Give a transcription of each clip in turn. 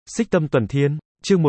Xích Tâm Tuần Thiên, chương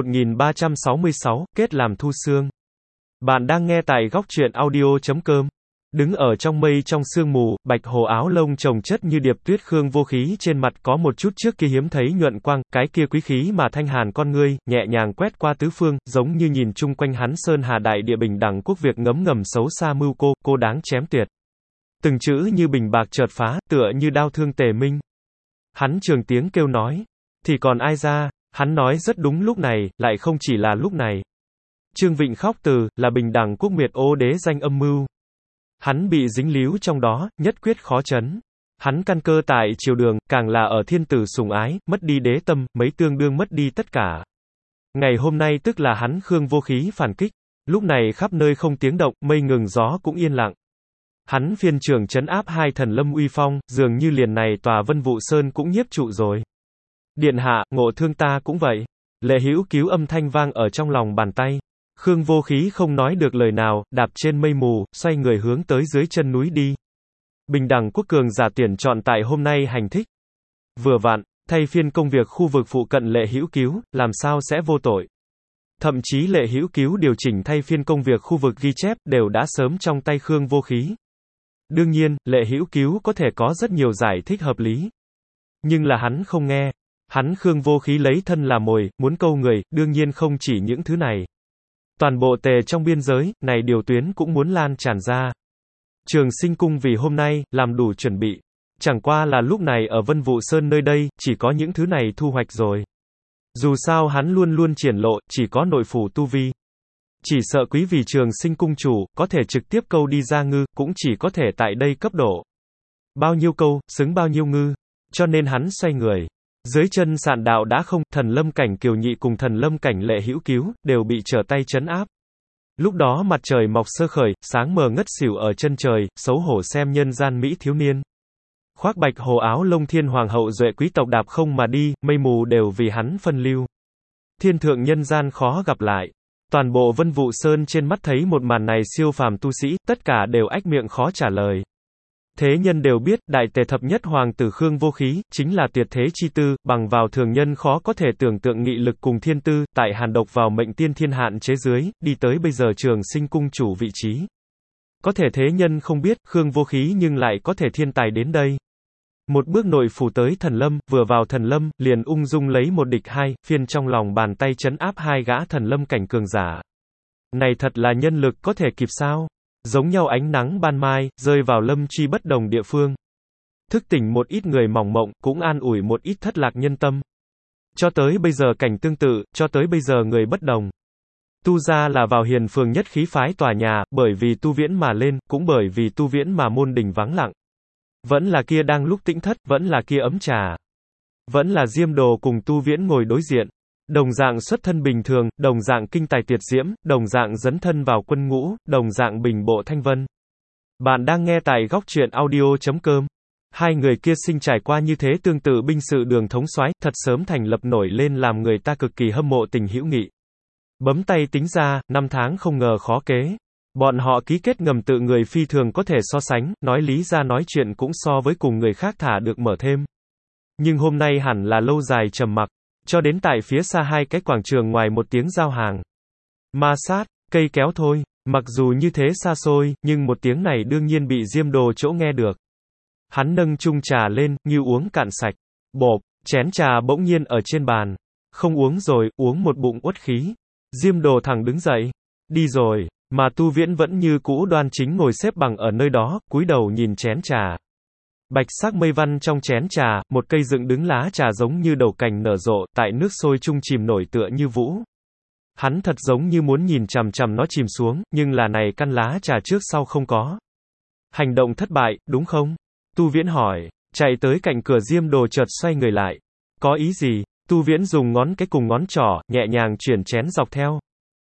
1366, kết làm thu xương. Bạn đang nghe tại góc truyện audio.com. Đứng ở trong mây trong sương mù, bạch hồ áo lông chồng chất như điệp tuyết Khương Vô Khí trên mặt có một chút trước kia hiếm thấy nhuận quang, cái kia quý khí mà thanh hàn con ngươi, nhẹ nhàng quét qua tứ phương, giống như nhìn chung quanh hắn sơn hà đại địa bình đẳng quốc việc ngấm ngầm xấu xa mưu cô đáng chém tuyệt. Từng chữ như bình bạc chợt phá, tựa như đao thương tề minh. Hắn trường tiếng kêu nói, thì còn ai ra? Hắn nói rất đúng lúc này, lại không chỉ là lúc này. Trương Vịnh khóc từ, là bình đẳng quốc miệt ô đế danh âm mưu. Hắn bị dính líu trong đó, nhất quyết khó chấn. Hắn căn cơ tại triều đường, càng là ở thiên tử sủng ái, mất đi đế tâm, mấy tương đương mất đi tất cả. Ngày hôm nay tức là hắn Khương Vô Khí phản kích. Lúc này khắp nơi không tiếng động, mây ngừng gió cũng yên lặng. Hắn phiên trưởng trấn áp hai thần lâm uy phong, dường như liền này tòa Vân Vụ Sơn cũng nhiếp trụ rồi. Điện hạ, ngộ thương ta cũng vậy. Lệ Hữu Cứu âm thanh vang ở trong lòng bàn tay. Khương Vô Khí không nói được lời nào, đạp trên mây mù, xoay người hướng tới dưới chân núi đi. Bình đẳng quốc cường giả tuyển chọn tại hôm nay hành thích. Vừa vặn, thay phiên công việc khu vực phụ cận Lệ Hữu Cứu, làm sao sẽ vô tội. Thậm chí Lệ Hữu Cứu điều chỉnh thay phiên công việc khu vực ghi chép, đều đã sớm trong tay Khương Vô Khí. Đương nhiên, Lệ Hữu Cứu có thể có rất nhiều giải thích hợp lý. Nhưng là hắn không nghe. Hắn Khương Vô Khí lấy thân làm mồi, muốn câu người, đương nhiên không chỉ những thứ này. Toàn bộ tề trong biên giới, này điều tuyến cũng muốn lan tràn ra. Trường Sinh Cung vì hôm nay, làm đủ chuẩn bị. Chẳng qua là lúc này ở Vân Vụ Sơn nơi đây, chỉ có những thứ này thu hoạch rồi. Dù sao hắn luôn luôn triển lộ, chỉ có nội phủ tu vi. Chỉ sợ quý vị Trường Sinh Cung chủ, có thể trực tiếp câu đi ra ngư, cũng chỉ có thể tại đây cấp độ. Bao nhiêu câu, xứng bao nhiêu ngư. Cho nên hắn xoay người. Dưới chân sạn đạo đã không, thần lâm cảnh Kiều Nhị cùng thần lâm cảnh Lệ Hữu Cứu, đều bị trở tay trấn áp. Lúc đó mặt trời mọc sơ khởi, sáng mờ ngất xỉu ở chân trời, xấu hổ xem nhân gian mỹ thiếu niên. Khoác bạch hồ áo lông thiên hoàng hậu duệ quý tộc đạp không mà đi, mây mù đều vì hắn phân lưu. Thiên thượng nhân gian khó gặp lại. Toàn bộ Vân Vụ Sơn trên mắt thấy một màn này siêu phàm tu sĩ, tất cả đều ách miệng khó trả lời. Thế nhân đều biết, đại tề thập nhất hoàng tử Khương Vô Khí, chính là tuyệt thế chi tư, bằng vào thường nhân khó có thể tưởng tượng nghị lực cùng thiên tư, tại hàn độc vào mệnh tiên thiên hạn chế dưới, đi tới bây giờ Trường Sinh Cung chủ vị trí. Có thể thế nhân không biết, Khương Vô Khí nhưng lại có thể thiên tài đến đây. Một bước nội phủ tới thần lâm, vừa vào thần lâm, liền ung dung lấy một địch hai, phiên trong lòng bàn tay trấn áp hai gã thần lâm cảnh cường giả. Này thật là nhân lực có thể kịp sao? Giống nhau ánh nắng ban mai, rơi vào lâm chi bất đồng địa phương. Thức tỉnh một ít người mỏng mộng, cũng an ủi một ít thất lạc nhân tâm. Cho tới bây giờ cảnh tương tự, cho tới bây giờ người bất đồng. Tu gia là vào Hiền Phường nhất khí phái tòa nhà, bởi vì tu viễn mà lên, cũng bởi vì tu viễn mà môn đình vắng lặng. Vẫn là kia đang lúc tĩnh thất, vẫn là kia ấm trà. Vẫn là Diêm Đồ cùng tu viễn ngồi đối diện. Đồng dạng xuất thân bình thường, đồng dạng kinh tài tuyệt diễm, đồng dạng dấn thân vào quân ngũ, đồng dạng bình bộ thanh vân. Bạn đang nghe tại góc truyện audio.com. Hai người kia sinh trải qua như thế tương tự binh sự đường thống soái, thật sớm thành lập nổi lên làm người ta cực kỳ hâm mộ tình hữu nghị. Bấm tay tính ra, 5 tháng không ngờ khó kế. Bọn họ ký kết ngầm tự người phi thường có thể so sánh, nói lý ra nói chuyện cũng so với cùng người khác thả được mở thêm. Nhưng hôm nay hẳn là lâu dài trầm mặc. Cho đến tại phía xa hai cái quảng trường ngoài một tiếng giao hàng. Ma sát, cây kéo thôi. Mặc dù như thế xa xôi, nhưng một tiếng này đương nhiên bị Diêm Đồ chỗ nghe được. Hắn nâng chung trà lên, như uống cạn sạch. Bộp, chén trà bỗng nhiên ở trên bàn. Không uống rồi, uống một bụng uất khí. Diêm Đồ thẳng đứng dậy. Đi rồi, mà tu viễn vẫn như cũ đoan chính ngồi xếp bằng ở nơi đó, cúi đầu nhìn chén trà. Bạch sắc mây văn trong chén trà, một cây dựng đứng lá trà giống như đầu cành nở rộ, tại nước sôi chung chìm nổi tựa như vũ. Hắn thật giống như muốn nhìn chằm chằm nó chìm xuống, nhưng là này căn lá trà trước sau không có. Hành động thất bại, đúng không? Tu Viễn hỏi, chạy tới cạnh cửa Diêm Đồ chợt xoay người lại. Có ý gì? Tu Viễn dùng ngón cái cùng ngón trỏ, nhẹ nhàng chuyển chén dọc theo.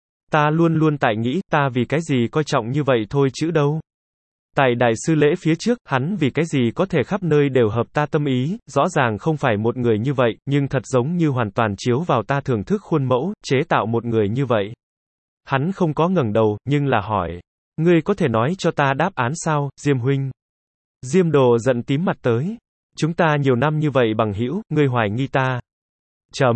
Ta luôn luôn tại nghĩ, ta vì cái gì coi trọng như vậy thôi chứ đâu. Tại đại sư lễ phía trước, hắn vì cái gì có thể khắp nơi đều hợp ta tâm ý, rõ ràng không phải một người như vậy, nhưng thật giống như hoàn toàn chiếu vào ta thưởng thức khuôn mẫu, chế tạo một người như vậy. Hắn không có ngẩng đầu, nhưng là hỏi. Ngươi có thể nói cho ta đáp án sao, Diêm huynh? Diêm Đồ giận tím mặt tới. Chúng ta nhiều năm như vậy bằng hữu, ngươi hoài nghi ta.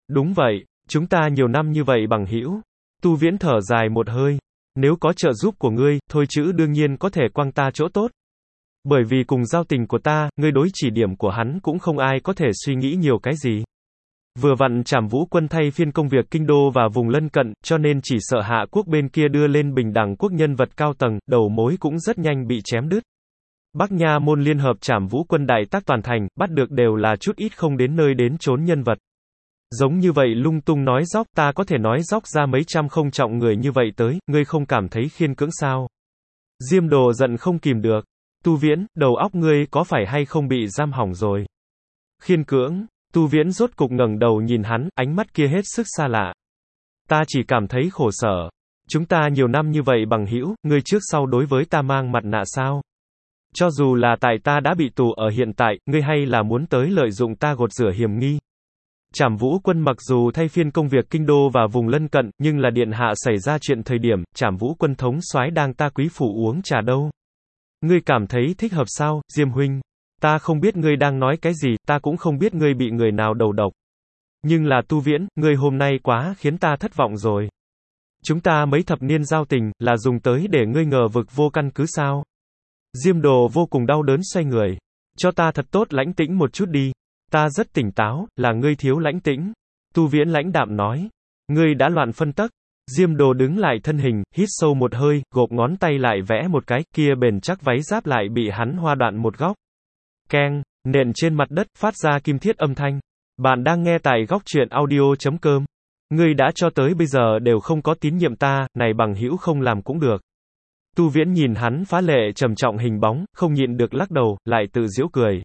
Đúng vậy, chúng ta nhiều năm như vậy bằng hữu. Tu Viễn thở dài một hơi. Nếu có trợ giúp của ngươi, thôi chữ đương nhiên có thể quăng ta chỗ tốt. Bởi vì cùng giao tình của ta, ngươi đối chỉ điểm của hắn cũng không ai có thể suy nghĩ nhiều cái gì. Vừa vặn Trảm Vũ quân thay phiên công việc kinh đô và vùng lân cận, cho nên chỉ sợ Hạ quốc bên kia đưa lên bình đẳng quốc nhân vật cao tầng, đầu mối cũng rất nhanh bị chém đứt. Bắc Nha môn liên hợp Trảm Vũ quân đại tác toàn thành, bắt được đều là chút ít không đến nơi đến chốn nhân vật. Giống như vậy lung tung nói dóc, ta có thể nói dóc ra mấy trăm không trọng người như vậy tới, ngươi không cảm thấy khiên cưỡng sao? Diêm Đồ giận không kìm được. Tu Viễn, đầu óc ngươi có phải hay không bị giam hỏng rồi? Khiên cưỡng. Tu Viễn rốt cục ngẩng đầu nhìn hắn, ánh mắt kia hết sức xa lạ. Ta chỉ cảm thấy khổ sở. Chúng ta nhiều năm như vậy bằng hữu, ngươi trước sau đối với ta mang mặt nạ sao? Cho dù là tại ta đã bị tù ở hiện tại, ngươi hay là muốn tới lợi dụng ta gột rửa hiểm nghi. Trảm Vũ quân mặc dù thay phiên công việc kinh đô và vùng lân cận, nhưng là điện hạ xảy ra chuyện thời điểm, Trảm Vũ quân thống soái đang ta quý phủ uống trà đâu. Ngươi cảm thấy thích hợp sao, Diêm huynh? Ta không biết ngươi đang nói cái gì, ta cũng không biết ngươi bị người nào đầu độc. Nhưng là Tu Viễn, ngươi hôm nay quá khiến ta thất vọng rồi. Chúng ta mấy thập niên giao tình, là dùng tới để ngươi ngờ vực vô căn cứ sao? Diêm Đồ vô cùng đau đớn xoay người. Cho ta thật tốt lãnh tĩnh một chút đi. Ta rất tỉnh táo, là ngươi thiếu lãnh tĩnh. Tu Viễn lãnh đạm nói. Ngươi đã loạn phân tắc. Diêm Đồ đứng lại thân hình, hít sâu một hơi, gộp ngón tay lại vẽ một cái, kia bền chắc váy giáp lại bị hắn hoa đoạn một góc. Keng, nện trên mặt đất, phát ra kim thiết âm thanh. Bạn đang nghe tại góc truyện audio.com. Ngươi đã cho tới bây giờ đều không có tín nhiệm ta, này bằng hữu không làm cũng được. Tu Viễn nhìn hắn phá lệ trầm trọng hình bóng, không nhịn được lắc đầu, lại tự giễu cười.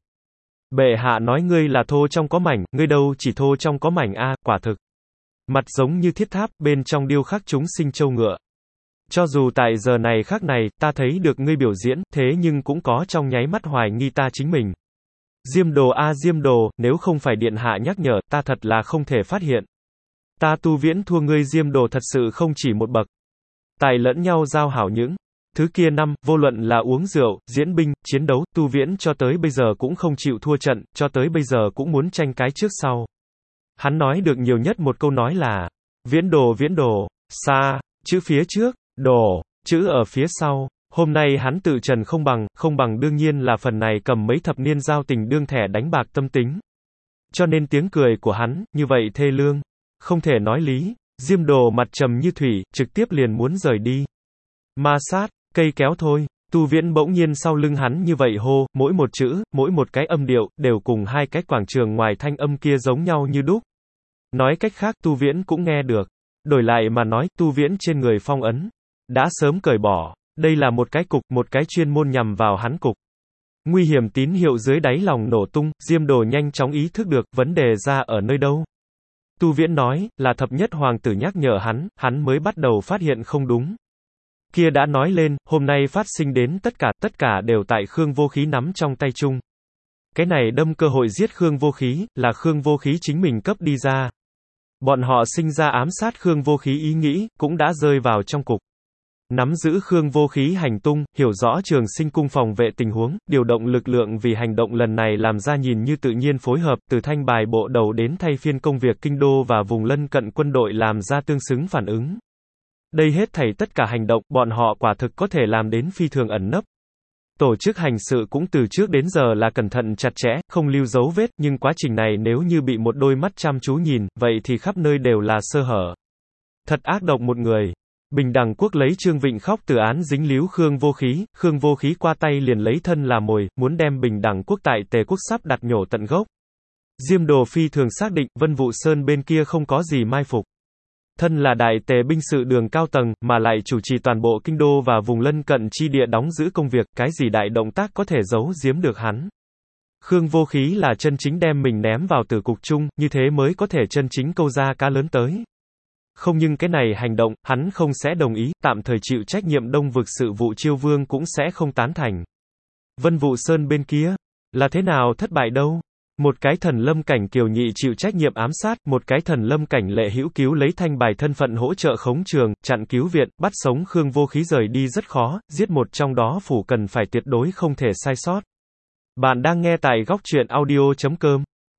Bệ hạ nói ngươi là thô trong có mảnh, ngươi đâu chỉ thô trong có mảnh a, quả thực. Mặt giống như thiết tháp, bên trong điêu khắc chúng sinh châu ngựa. Cho dù tại giờ này khắc này, ta thấy được ngươi biểu diễn, thế nhưng cũng có trong nháy mắt hoài nghi ta chính mình. Diêm Đồ a Diêm Đồ, nếu không phải điện hạ nhắc nhở, ta thật là không thể phát hiện. Ta Tu Viễn thua ngươi Diêm Đồ thật sự không chỉ một bậc. Tài lẫn nhau giao hảo những. Thứ kia năm, vô luận là uống rượu, diễn binh, chiến đấu, Tu Viễn cho tới bây giờ cũng không chịu thua trận, cho tới bây giờ cũng muốn tranh cái trước sau. Hắn nói được nhiều nhất một câu nói là, Viễn Đồ, xa, chữ phía trước, đồ, chữ ở phía sau. Hôm nay hắn tự trần không bằng đương nhiên là phần này cầm mấy thập niên giao tình đương thẻ đánh bạc tâm tính. Cho nên tiếng cười của hắn, như vậy thê lương, không thể nói lý. Diêm Đồ mặt trầm như thủy, trực tiếp liền muốn rời đi. Ma sát, cây kéo thôi. Tu Viễn bỗng nhiên sau lưng hắn như vậy hô, mỗi một chữ, mỗi một cái âm điệu, đều cùng hai cái quảng trường ngoài thanh âm kia giống nhau như đúc. Nói cách khác Tu Viễn cũng nghe được. Đổi lại mà nói, Tu Viễn trên người phong ấn đã sớm cởi bỏ. Đây là một cái cục, một cái chuyên môn nhằm vào hắn cục. Nguy hiểm tín hiệu dưới đáy lòng nổ tung, Diêm Đồ nhanh chóng ý thức được, vấn đề ra ở nơi đâu. Tu Viễn nói, là thập nhất hoàng tử nhắc nhở hắn mới bắt đầu phát hiện không đúng. Kia đã nói lên, hôm nay phát sinh đến tất cả đều tại Khương Vô Khí nắm trong tay chung. Cái này đâm cơ hội giết Khương Vô Khí, là Khương Vô Khí chính mình cấp đi ra. Bọn họ sinh ra ám sát Khương Vô Khí ý nghĩ, cũng đã rơi vào trong cục. Nắm giữ Khương Vô Khí hành tung, hiểu rõ Trường Sinh cung phòng vệ tình huống, điều động lực lượng vì hành động lần này làm ra nhìn như tự nhiên phối hợp, từ thanh bài bộ đầu đến thay phiên công việc kinh đô và vùng lân cận quân đội làm ra tương xứng phản ứng. Đây hết thảy tất cả hành động, bọn họ quả thực có thể làm đến phi thường ẩn nấp. Tổ chức hành sự cũng từ trước đến giờ là cẩn thận chặt chẽ, không lưu dấu vết, nhưng quá trình này nếu như bị một đôi mắt chăm chú nhìn, vậy thì khắp nơi đều là sơ hở. Thật ác độc một người. Bình Đẳng Quốc lấy Trương Vịnh Khóc từ án dính líu Khương Vô Khí qua tay liền lấy thân làm mồi, muốn đem Bình Đẳng Quốc tại Tề Quốc sắp đặt nhổ tận gốc. Diêm Đồ phi thường xác định, Vân Vũ Sơn bên kia không có gì mai phục. Thân là đại tề binh sự đường cao tầng, mà lại chủ trì toàn bộ kinh đô và vùng lân cận chi địa đóng giữ công việc, cái gì đại động tác có thể giấu giếm được hắn. Khương Vô Khí là chân chính đem mình ném vào tử cục chung, như thế mới có thể chân chính câu ra cá lớn tới. Không nhưng cái này hành động, hắn không sẽ đồng ý, tạm thời chịu trách nhiệm Đông vực sự vụ Chiêu Vương cũng sẽ không tán thành. Vân Vũ Sơn bên kia, là thế nào thất bại đâu? Một cái thần lâm cảnh kiều nhị chịu trách nhiệm ám sát, một cái thần lâm cảnh lệ hữu cứu lấy thanh bài thân phận hỗ trợ khống trường, chặn cứu viện, bắt sống Khương Vô Khí rời đi rất khó, giết một trong đó phủ cần phải tuyệt đối không thể sai sót. Bạn đang nghe tại góc truyện audio.com.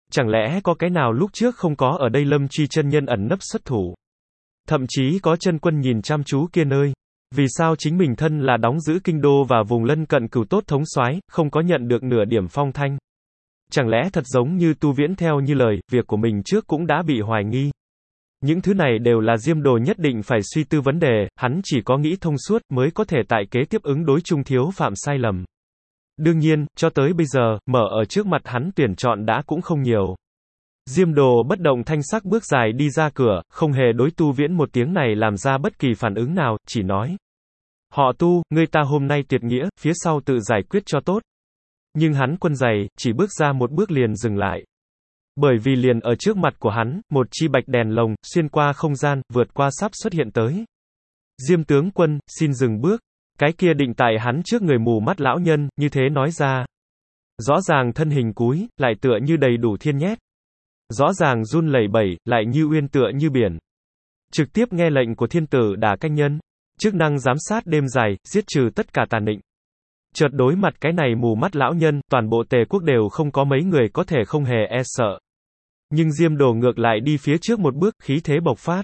Chẳng lẽ có cái nào lúc trước không có ở đây Lâm Truy chân nhân ẩn nấp xuất thủ? Thậm chí có chân quân nhìn chăm chú kia nơi. Vì sao chính mình thân là đóng giữ kinh đô và vùng lân cận cửu tốt thống soái, không có nhận được nửa điểm phong thanh? Chẳng lẽ thật giống như Tu Viễn theo như lời, việc của mình trước cũng đã bị hoài nghi? Những thứ này đều là Diêm Đồ nhất định phải suy tư vấn đề, hắn chỉ có nghĩ thông suốt mới có thể tại kế tiếp ứng đối chung thiếu phạm sai lầm. Đương nhiên, cho tới bây giờ, mở ở trước mặt hắn tuyển chọn đã cũng không nhiều. Diêm Đồ bất động thanh sắc bước dài đi ra cửa, không hề đối Tu Viễn một tiếng này làm ra bất kỳ phản ứng nào, chỉ nói. Họ Tu, ngươi ta hôm nay tuyệt nghĩa, phía sau tự giải quyết cho tốt. Nhưng hắn quân dày, chỉ bước ra một bước liền dừng lại. Bởi vì liền ở trước mặt của hắn, một chi bạch đèn lồng, xuyên qua không gian, vượt qua sắp xuất hiện tới. Diêm tướng quân, xin dừng bước. Cái kia định tại hắn trước người mù mắt lão nhân, như thế nói ra. Rõ ràng thân hình cúi, lại tựa như đầy đủ thiên nhét. Rõ ràng run lẩy bẩy, lại như uyên tựa như biển. Trực tiếp nghe lệnh của thiên tử Đả Canh Nhân. Chức năng giám sát đêm dài, giết trừ tất cả tà nịnh. Chợt đối mặt cái này mù mắt lão nhân, toàn bộ Tề quốc đều không có mấy người có thể không hề e sợ. Nhưng Diêm Đồ ngược lại đi phía trước một bước, khí thế bộc phát.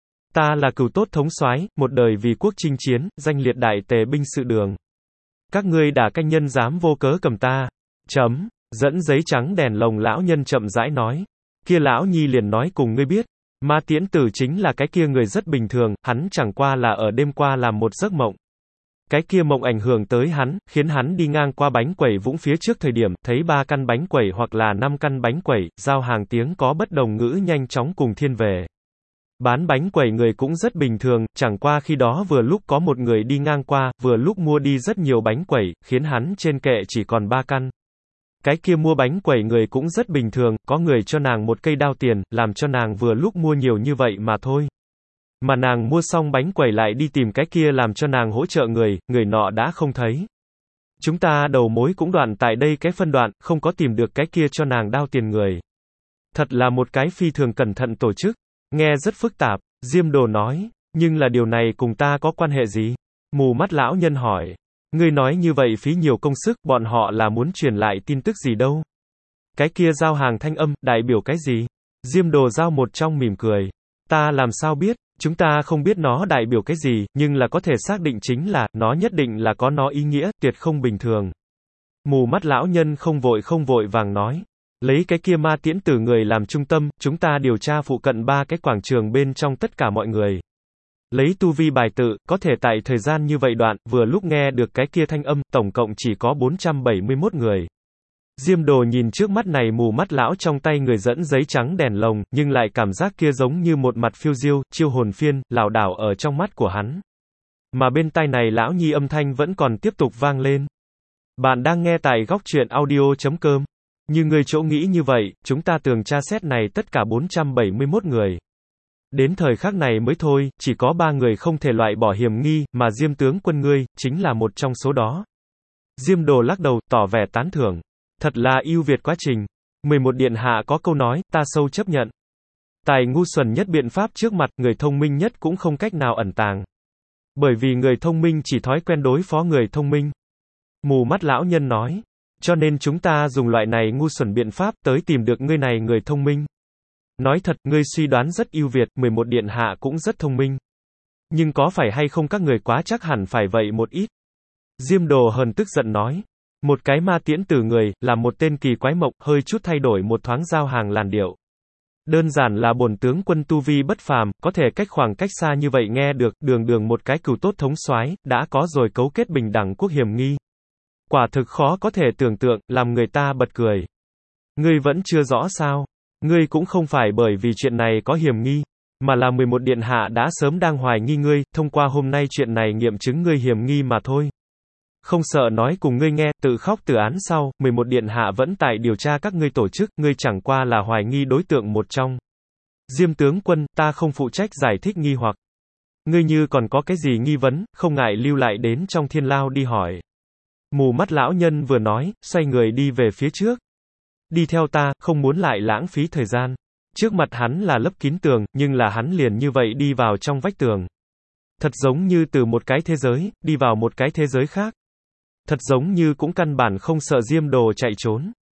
Ta là cửu tốt thống soái, một đời vì quốc chinh chiến, danh liệt đại Tề binh sự đường. Các ngươi Đả Canh Nhân dám vô cớ cầm ta. Chấm, dẫn giấy trắng đèn lồng lão nhân chậm rãi nói. Kia lão nhi liền nói cùng ngươi biết. Ma Tiễn Tử chính là cái kia người rất bình thường, hắn chẳng qua là ở đêm qua làm một giấc mộng. Cái kia mộng ảnh hưởng tới hắn, khiến hắn đi ngang qua bánh quẩy Vũng phía trước thời điểm, thấy 3 căn bánh quẩy hoặc là 5 căn bánh quẩy, giao hàng tiếng có bất đồng ngữ nhanh chóng cùng thiên về. Bán bánh quẩy người cũng rất bình thường, chẳng qua khi đó vừa lúc có một người đi ngang qua, vừa lúc mua đi rất nhiều bánh quẩy, khiến hắn trên kệ chỉ còn 3 căn. Cái kia mua bánh quẩy người cũng rất bình thường, có người cho nàng một cây đao tiền, làm cho nàng vừa lúc mua nhiều như vậy mà thôi. Mà nàng mua xong bánh quẩy lại đi tìm cái kia làm cho nàng hỗ trợ người nọ đã không thấy. Chúng ta đầu mối cũng đoạn tại đây cái phân đoạn, không có tìm được cái kia cho nàng đao tiền người. Thật là một cái phi thường cẩn thận tổ chức. Nghe rất phức tạp, Diêm Đồ nói, nhưng là điều này cùng ta có quan hệ gì? Mù mắt lão nhân hỏi. Ngươi nói như vậy phí nhiều công sức, bọn họ là muốn truyền lại tin tức gì đâu? Cái kia giao hàng thanh âm, đại biểu cái gì? Diêm Đồ giao một trong mỉm cười. Ta làm sao biết? Chúng ta không biết nó đại biểu cái gì, nhưng là có thể xác định chính là, nó nhất định là có nó ý nghĩa, tuyệt không bình thường. Mù mắt lão nhân không vội vàng nói. Lấy cái kia Ma Tiễn Tử người làm trung tâm, chúng ta điều tra phụ cận 3 cái quảng trường bên trong tất cả mọi người. Lấy tu vi bài tự, có thể tại thời gian như vậy đoạn, vừa lúc nghe được cái kia thanh âm, tổng cộng chỉ có 471 người. Diêm Đồ nhìn trước mắt này mù mắt lão trong tay người dẫn giấy trắng đèn lồng, nhưng lại cảm giác kia giống như một mặt phiêu diêu, chiêu hồn phiên, lảo đảo ở trong mắt của hắn. Mà bên tai này lão nhi âm thanh vẫn còn tiếp tục vang lên. Bạn đang nghe tại góc truyện audio.com. Như người chỗ nghĩ như vậy, chúng ta tường tra xét này tất cả 471 người. Đến thời khắc này mới thôi, chỉ có 3 người không thể loại bỏ hiểm nghi, mà Diêm tướng quân ngươi, chính là một trong số đó. Diêm Đồ lắc đầu, tỏ vẻ tán thưởng. Thật là ưu việt quá trình. 11 điện hạ có câu nói, ta sâu chấp nhận. Tài ngu xuẩn nhất biện pháp trước mặt, người thông minh nhất cũng không cách nào ẩn tàng. Bởi vì người thông minh chỉ thói quen đối phó người thông minh. Mù mắt lão nhân nói. Cho nên chúng ta dùng loại này ngu xuẩn biện pháp, tới tìm được ngươi này người thông minh. Nói thật, ngươi suy đoán rất ưu việt, 11 điện hạ cũng rất thông minh. Nhưng có phải hay không các người quá chắc hẳn phải vậy một ít. Diêm Đồ hờn tức giận nói. Một cái Ma Tiễn Tử người, là một tên kỳ quái mộng, hơi chút thay đổi một thoáng giao hàng làn điệu. Đơn giản là bổn tướng quân tu vi bất phàm, có thể khoảng cách xa như vậy nghe được, đường một cái cửu tốt thống soái, đã có rồi cấu kết bình đẳng quốc hiểm nghi. Quả thực khó có thể tưởng tượng, làm người ta bật cười. Ngươi vẫn chưa rõ sao? Ngươi cũng không phải bởi vì chuyện này có hiểm nghi, mà là 11 điện hạ đã sớm đang hoài nghi ngươi, thông qua hôm nay chuyện này nghiệm chứng ngươi hiểm nghi mà thôi. Không sợ nói cùng ngươi nghe, tự khóc tự án sau, 11 điện hạ vẫn tại điều tra các ngươi tổ chức, ngươi chẳng qua là hoài nghi đối tượng một trong. Diêm tướng quân, ta không phụ trách giải thích nghi hoặc. Ngươi như còn có cái gì nghi vấn, không ngại lưu lại đến trong thiên lao đi hỏi. Mù mắt lão nhân vừa nói, xoay người đi về phía trước. Đi theo ta, không muốn lại lãng phí thời gian. Trước mặt hắn là lấp kín tường, nhưng là hắn liền như vậy đi vào trong vách tường. Thật giống như từ một cái thế giới, đi vào một cái thế giới khác. Thật giống như cũng căn bản không sợ Diêm Đồ chạy trốn.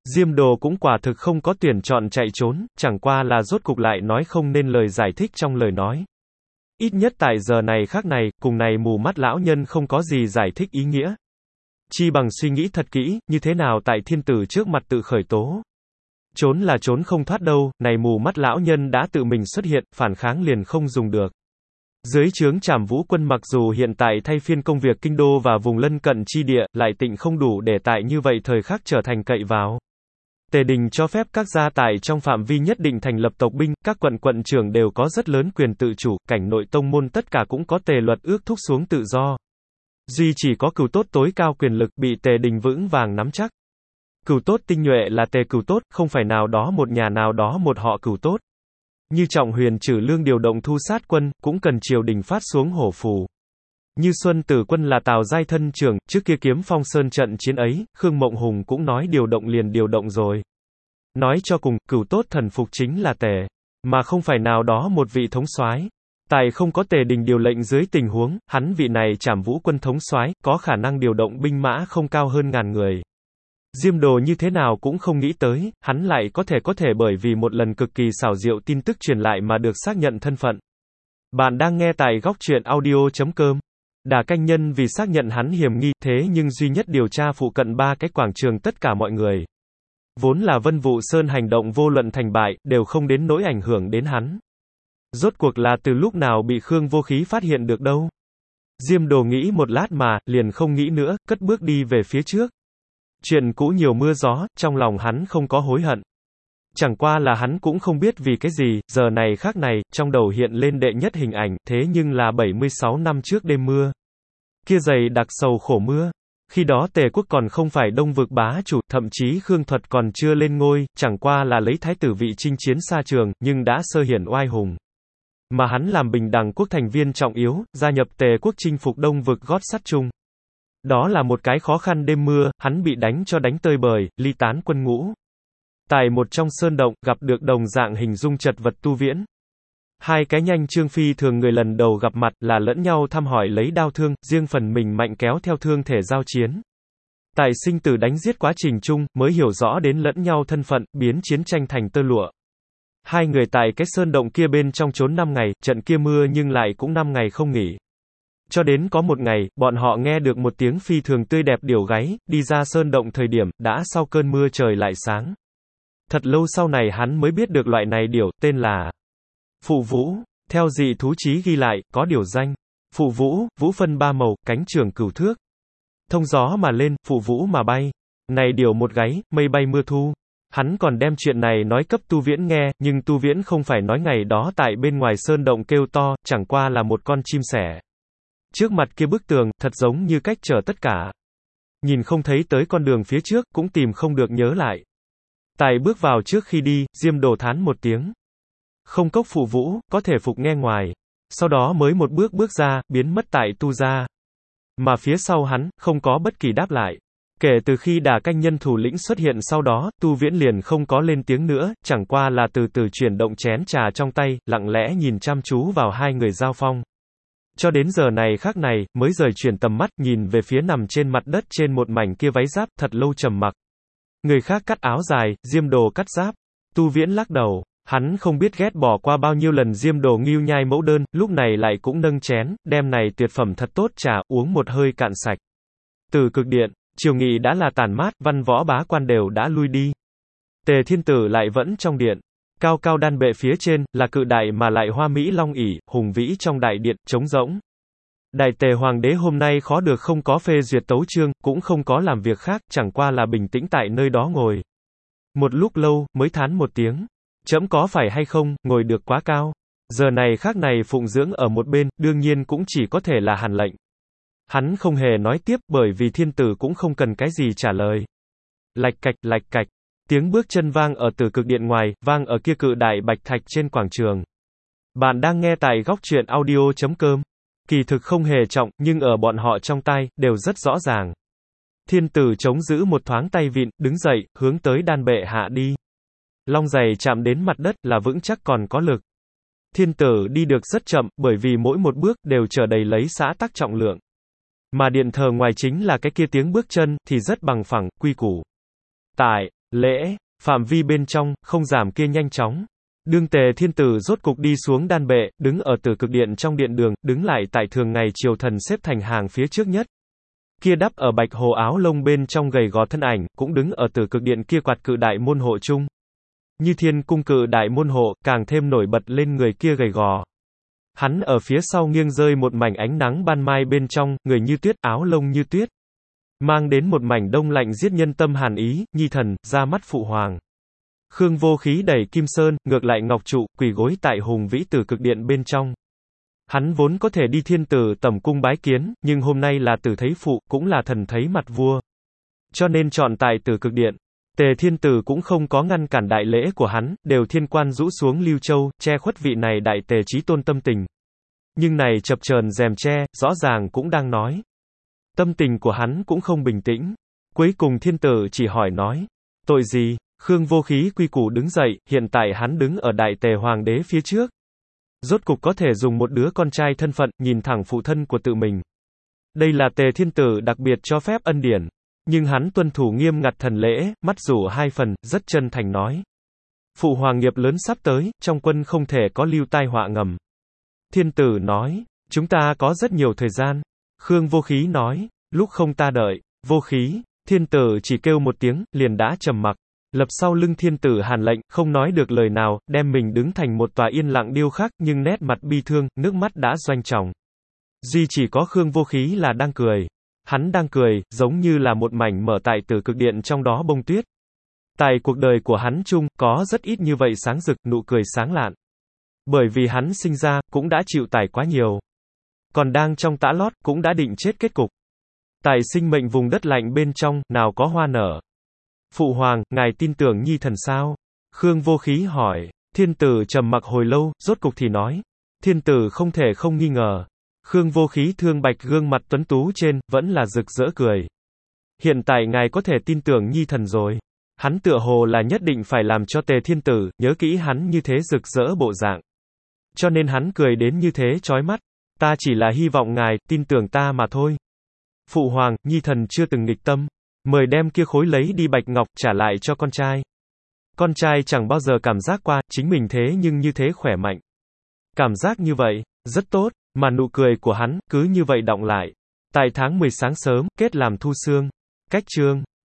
Diêm Đồ cũng quả thực không có tuyển chọn chạy trốn, chẳng qua là rốt cục lại nói không nên lời giải thích trong lời nói. Ít nhất tại giờ này khác này, cùng này mù mắt lão nhân không có gì giải thích ý nghĩa. Chi bằng suy nghĩ thật kỹ, như thế nào tại thiên tử trước mặt tự khởi tố. Trốn là trốn không thoát đâu, này mù mắt lão nhân đã tự mình xuất hiện, phản kháng liền không dùng được. Dưới trướng Trảm Vũ quân mặc dù hiện tại thay phiên công việc kinh đô và vùng lân cận chi địa, lại tịnh không đủ để tại như vậy thời khắc trở thành cậy vào. Tề đình cho phép các gia tại trong phạm vi nhất định thành lập tộc binh, các quận trưởng đều có rất lớn quyền tự chủ, cảnh nội tông môn tất cả cũng có tề luật ước thúc xuống tự do. Duy chỉ có Cửu Tốt tối cao quyền lực bị Tề đình vững vàng nắm chắc. Cửu Tốt tinh nhuệ là Tề Cửu Tốt, không phải nào đó một nhà nào đó một họ Cửu Tốt. Như Trọng Huyền Trử Lương điều động thu sát quân, cũng cần triều đình phát xuống hổ phù. Như Xuân Tử quân là Tào giai thân trưởng, trước kia Kiếm Phong Sơn trận chiến ấy, Khương Mộng Hùng cũng nói điều động liền điều động rồi. Nói cho cùng, Cửu Tốt thần phục chính là Tề, mà không phải nào đó một vị thống soái. Tại không có Tề đình điều lệnh dưới tình huống, hắn vị này Trảm Vũ quân thống soái, có khả năng điều động binh mã không cao hơn 1000 người. Diêm Đồ như thế nào cũng không nghĩ tới, hắn lại có thể bởi vì một lần cực kỳ xảo diệu tin tức truyền lại mà được xác nhận thân phận. Bạn đang nghe tại góc truyện audio.com. Đả Canh Nhân vì xác nhận hắn hiểm nghi, thế nhưng duy nhất điều tra phụ cận 3 cái quảng trường tất cả mọi người. Vốn là Vân Vũ Sơn hành động vô luận thành bại, đều không đến nỗi ảnh hưởng đến hắn. Rốt cuộc là từ lúc nào bị Khương Vô Khí phát hiện được đâu. Diêm Đồ nghĩ một lát mà, liền không nghĩ nữa, cất bước đi về phía trước. Chuyện cũ nhiều mưa gió, trong lòng hắn không có hối hận. Chẳng qua là hắn cũng không biết vì cái gì, giờ này khác này, trong đầu hiện lên đệ nhất hình ảnh, thế nhưng là 76 năm trước đêm mưa. Kia dày đặc sầu khổ mưa. Khi đó Tề quốc còn không phải Đông vực bá chủ, thậm chí Khương Thuật còn chưa lên ngôi, chẳng qua là lấy thái tử vị chinh chiến xa trường, nhưng đã sơ hiển oai hùng. Mà hắn làm Bình Đẳng quốc thành viên trọng yếu, gia nhập Tề quốc chinh phục Đông vực gót sắt chung. Đó là một cái khó khăn đêm mưa, hắn bị đánh cho đánh tơi bời, ly tán quân ngũ. Tại một trong sơn động, gặp được đồng dạng hình dung chật vật Tu Viễn. Hai cái nhanh trương phi thường người lần đầu gặp mặt là lẫn nhau thăm hỏi lấy đao thương, riêng phần mình mạnh kéo theo thương thể giao chiến. Tại sinh tử đánh giết quá trình chung, mới hiểu rõ đến lẫn nhau thân phận, biến chiến tranh thành tơ lụa. Hai người tại cái sơn động kia bên trong trốn 5 ngày, trận kia mưa nhưng lại cũng 5 ngày không nghỉ. Cho đến có một ngày, bọn họ nghe được một tiếng phi thường tươi đẹp điểu gáy, đi ra sơn động thời điểm, đã sau cơn mưa trời lại sáng. Thật lâu sau này hắn mới biết được loại này điểu, tên là Phụ Vũ. Theo dị thú chí ghi lại, có điều danh. Phụ Vũ, vũ phân 3 màu, cánh trường cửu thước. Thông gió mà lên, phụ vũ mà bay. Này điểu một gáy, mây bay mưa thu. Hắn còn đem chuyện này nói cấp Tu Viễn nghe, nhưng Tu Viễn không phải nói ngày đó tại bên ngoài sơn động kêu to, chẳng qua là một con chim sẻ. Trước mặt kia bức tường, thật giống như cách trở tất cả. Nhìn không thấy tới con đường phía trước, cũng tìm không được nhớ lại. Tại bước vào trước khi đi, Diêm Đồ thán một tiếng. Không cốc phụ vũ, có thể phục nghe ngoài. Sau đó mới một bước ra, biến mất tại Tu gia. Mà phía sau hắn, không có bất kỳ đáp lại. Kể từ khi Đả Canh Nhân thủ lĩnh xuất hiện sau đó, Tu Viễn liền không có lên tiếng nữa, chẳng qua là từ từ chuyển động chén trà trong tay, lặng lẽ nhìn chăm chú vào hai người giao phong. Cho đến giờ này khác này, mới rời chuyển tầm mắt, nhìn về phía nằm trên mặt đất trên một mảnh kia váy giáp, thật lâu trầm mặc. Người khác cắt áo dài, Diêm Đồ cắt giáp. Tu Viễn lắc đầu. Hắn không biết ghét bỏ qua bao nhiêu lần Diêm Đồ nghêu nhai mẫu đơn, lúc này lại cũng nâng chén, đem này tuyệt phẩm thật tốt trà, uống một hơi cạn sạch. Từ Cực Điện, triều nghị đã là tàn mát, văn võ bá quan đều đã lui đi. Tề Thiên Tử lại vẫn trong điện. Cao cao đan bệ phía trên, là cự đại mà lại hoa mỹ long ỷ, hùng vĩ trong đại điện, trống rỗng. Đại Tề Hoàng đế hôm nay khó được không có phê duyệt tấu chương, cũng không có làm việc khác, chẳng qua là bình tĩnh tại nơi đó ngồi. Một lúc lâu, mới thán một tiếng. Trẫm có phải hay không, ngồi được quá cao. Giờ này khác này phụng dưỡng ở một bên, đương nhiên cũng chỉ có thể là Hàn lệnh. Hắn không hề nói tiếp, bởi vì thiên tử cũng không cần cái gì trả lời. Lạch cạch, tiếng bước chân vang ở Từ Cực Điện ngoài, vang ở kia cự đại bạch thạch trên quảng trường. Bạn đang nghe tại góc truyện audio.com. Kỳ thực không hề trọng, nhưng ở bọn họ trong tai, đều rất rõ ràng. Thiên tử chống giữ một thoáng tay vịn, đứng dậy, hướng tới đan bệ hạ đi. Long giày chạm đến mặt đất là vững chắc còn có lực. Thiên tử đi được rất chậm, bởi vì mỗi một bước đều chở đầy lấy xã tắc trọng lượng. Mà điện thờ ngoài chính là cái kia tiếng bước chân, thì rất bằng phẳng, quy củ. Tại Lễ, phạm vi bên trong, không giảm kia nhanh chóng. Đương Tề Thiên Tử rốt cục đi xuống đan bệ, đứng ở Tử Cực Điện trong điện đường, đứng lại tại thường ngày triều thần xếp thành hàng phía trước nhất. Kia đắp ở bạch hồ áo lông bên trong gầy gò thân ảnh, cũng đứng ở Tử Cực Điện kia quạt cự đại môn hộ chung. Như Thiên cung cự đại môn hộ, càng thêm nổi bật lên người kia gầy gò. Hắn ở phía sau nghiêng rơi một mảnh ánh nắng ban mai bên trong, người như tuyết, áo lông như tuyết. Mang đến một mảnh đông lạnh giết nhân tâm hàn ý, nhi thần, ra mắt phụ hoàng. Khương Vô Khí đẩy Kim Sơn, ngược lại ngọc trụ, quỳ gối tại hùng vĩ Tử Cực Điện bên trong. Hắn vốn có thể đi thiên tử tẩm cung bái kiến, nhưng hôm nay là tử thấy phụ, cũng là thần thấy mặt vua. Cho nên chọn tại Tử Cực Điện. Tề Thiên Tử cũng không có ngăn cản đại lễ của hắn, đều thiên quan rũ xuống Lưu Châu, che khuất vị này đại tề chí tôn tâm tình. Nhưng này chập chờn rèm che, rõ ràng cũng đang nói. Tâm tình của hắn cũng không bình tĩnh. Cuối cùng Thiên Tử chỉ hỏi nói, tội gì? Khương Vô Khí quy củ đứng dậy, hiện tại hắn đứng ở đại tề hoàng đế phía trước. Rốt cục có thể dùng một đứa con trai thân phận, nhìn thẳng phụ thân của tự mình. Đây là Tề Thiên Tử đặc biệt cho phép ân điển. Nhưng hắn tuân thủ nghiêm ngặt thần lễ, mắt rủ hai phần, rất chân thành nói. Phụ hoàng nghiệp lớn sắp tới, trong quân không thể có lưu tai họa ngầm. Thiên Tử nói, chúng ta có rất nhiều thời gian. Khương Vô Khí nói, lúc không ta đợi. Vô Khí, Thiên Tử chỉ kêu một tiếng, liền đã trầm mặc. Lập sau lưng Thiên Tử hàn lệnh, không nói được lời nào, đem mình đứng thành một tòa yên lặng điêu khắc, nhưng nét mặt bi thương, nước mắt đã doanh tròng. Duy chỉ có Khương Vô Khí là đang cười. Hắn đang cười, giống như là một mảnh mở tại Tử Cực Điện trong đó bông tuyết. Tại cuộc đời của hắn chung, có rất ít như vậy sáng rực, nụ cười sáng lạn. Bởi vì hắn sinh ra, cũng đã chịu tải quá nhiều. Còn đang trong tã lót, cũng đã định chết kết cục. Tại sinh mệnh vùng đất lạnh bên trong, nào có hoa nở. Phụ hoàng, ngài tin tưởng nhi thần sao? Khương Vô Khí hỏi. Thiên Tử trầm mặc hồi lâu, rốt cục thì nói. Thiên Tử không thể không nghi ngờ. Khương Vô Khí thương bạch gương mặt tuấn tú trên, vẫn là rực rỡ cười. Hiện tại ngài có thể tin tưởng nhi thần rồi. Hắn tựa hồ là nhất định phải làm cho Tề Thiên Tử, nhớ kỹ hắn như thế rực rỡ bộ dạng. Cho nên hắn cười đến như thế chói mắt. Ta chỉ là hy vọng ngài, tin tưởng ta mà thôi. Phụ hoàng, nhi thần chưa từng nghịch tâm. Mời đem kia khối lấy đi bạch ngọc, trả lại cho con trai. Con trai chẳng bao giờ cảm giác qua, chính mình thế nhưng như thế khỏe mạnh. Cảm giác như vậy, rất tốt, mà nụ cười của hắn, cứ như vậy đọng lại. Tại tháng 10 sáng sớm, kết làm thu xương. Cách chương